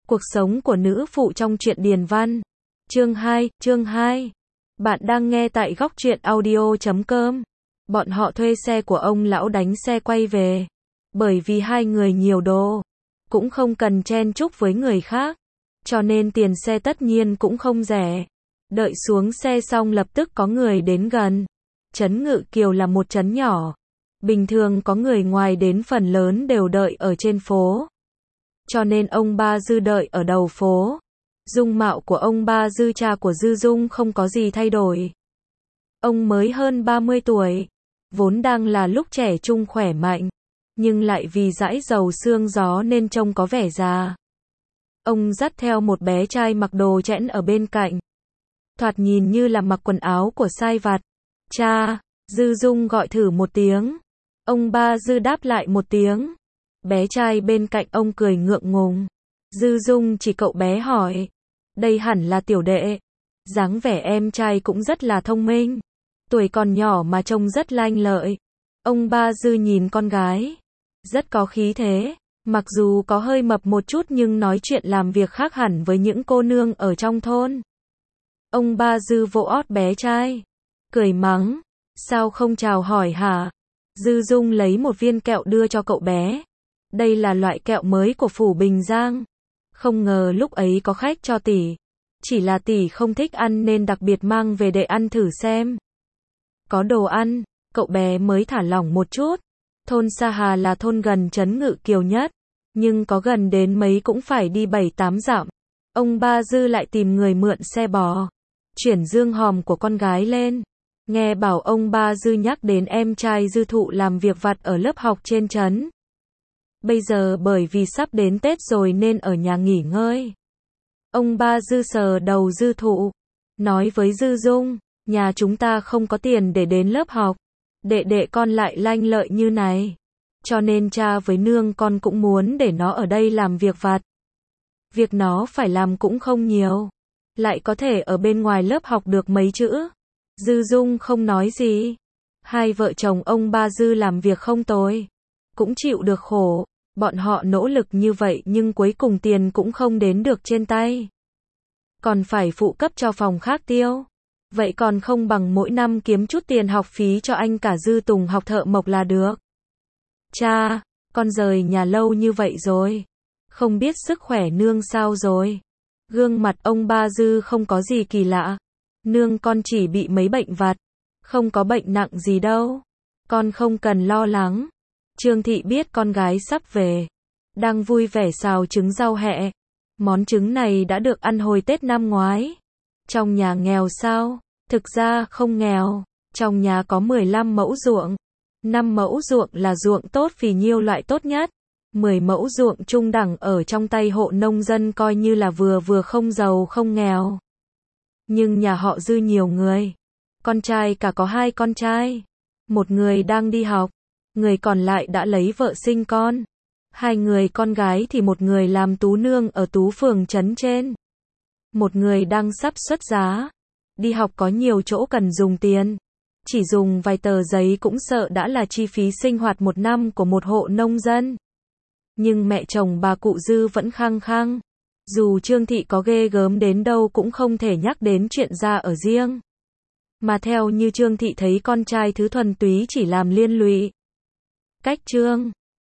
Cuộc sống của nữ phụ trong truyện Điền Văn. Chương 2. Bạn đang nghe tại góc truyện audio.com. Bọn họ thuê xe của ông lão đánh xe quay về. Bởi vì hai người nhiều đồ, cũng không cần chen chúc với người khác, cho nên tiền xe tất nhiên cũng không rẻ. Đợi xuống xe xong lập tức có người đến gần. Trấn Ngự Kiều là một trấn nhỏ. Bình thường có người ngoài đến phần lớn đều đợi ở trên phố. Cho nên ông Ba Dư đợi ở đầu phố. Dung mạo của ông Ba Dư, cha của Dư Dung, không có gì thay đổi. Ông mới hơn 30 tuổi, vốn đang là lúc trẻ trung khỏe mạnh, nhưng lại vì dãi dầu xương gió nên trông có vẻ già. Ông dắt theo một bé trai mặc đồ chẽn ở bên cạnh. Thoạt nhìn như là mặc quần áo của sai vặt. Cha, Dư Dung gọi thử một tiếng. Ông Ba Dư đáp lại một tiếng. Bé trai bên cạnh ông cười ngượng ngùng. Dư Dung chỉ cậu bé hỏi. Đây hẳn là tiểu đệ. Dáng vẻ em trai cũng rất là thông minh. Tuổi còn nhỏ mà trông rất lanh lợi. Ông Ba Dư nhìn con gái. Rất có khí thế. Mặc dù có hơi mập một chút nhưng nói chuyện làm việc khác hẳn với những cô nương ở trong thôn. Ông Ba Dư vỗ ót bé trai. Cười mắng. Sao không chào hỏi hả? Dư Dung lấy một viên kẹo đưa cho cậu bé. Đây là loại kẹo mới của phủ Bình Giang. Không ngờ lúc ấy có khách cho tỷ. Chỉ là tỷ không thích ăn nên đặc biệt mang về để ăn thử xem. Có đồ ăn, cậu bé mới thả lỏng một chút. Thôn Sa Hà là thôn gần Trấn Ngự Kiều nhất, nhưng có gần đến mấy cũng phải đi 7-8 dặm. Ông Ba Dư lại tìm người mượn xe bò, chuyển dương hòm của con gái lên. Nghe bảo ông Ba Dư nhắc đến em trai Dư Thụ làm việc vặt ở lớp học trên trấn. Bây giờ bởi vì sắp đến Tết rồi nên ở nhà nghỉ ngơi. Ông Ba Dư sờ đầu Dư Thụ, nói với Dư Dung, nhà chúng ta không có tiền để đến lớp học. Đệ đệ con lại lanh lợi như này. Cho nên cha với nương con cũng muốn để nó ở đây làm việc vặt. Việc nó phải làm cũng không nhiều. Lại có thể ở bên ngoài lớp học được mấy chữ. Dư Dung không nói gì. Hai vợ chồng ông Ba Dư làm việc không tồi. Cũng chịu được khổ. Bọn họ nỗ lực như vậy nhưng cuối cùng tiền cũng không đến được trên tay. Còn phải phụ cấp cho phòng khác tiêu. Vậy còn không bằng mỗi năm kiếm chút tiền học phí cho anh cả Dư Tùng học thợ mộc là được. Cha, con rời nhà lâu như vậy rồi. Không biết sức khỏe nương sao rồi. Gương mặt ông Ba Dư không có gì kỳ lạ. Nương con chỉ bị mấy bệnh vặt. Không có bệnh nặng gì đâu. Con không cần lo lắng. Trương Thị biết con gái sắp về. Đang vui vẻ xào trứng rau hẹ. Món trứng này đã được ăn hồi Tết năm ngoái. Trong nhà nghèo sao? Thực ra không nghèo. Trong nhà có 15 mẫu ruộng. 5 mẫu ruộng là ruộng tốt phì nhiêu loại tốt nhất. 10 mẫu ruộng trung đẳng ở trong tay hộ nông dân coi như là vừa vừa, không giàu không nghèo. Nhưng nhà họ Dư nhiều người. Con trai cả có 2 con trai. Một người đang đi học. Người còn lại đã lấy vợ sinh con. 2 người con gái thì một người làm tú nương ở tú phường trấn trên. Một người đang sắp xuất giá. Đi học có nhiều chỗ cần dùng tiền. Chỉ dùng vài tờ giấy cũng sợ đã là chi phí sinh hoạt một năm của một hộ nông dân. Nhưng mẹ chồng bà cụ Dư vẫn khăng khăng. Dù Trương Thị có ghê gớm đến đâu cũng không thể nhắc đến chuyện ra ở riêng. Mà theo như Trương Thị thấy con trai thứ thuần túy chỉ làm liên lụy. Cách Trương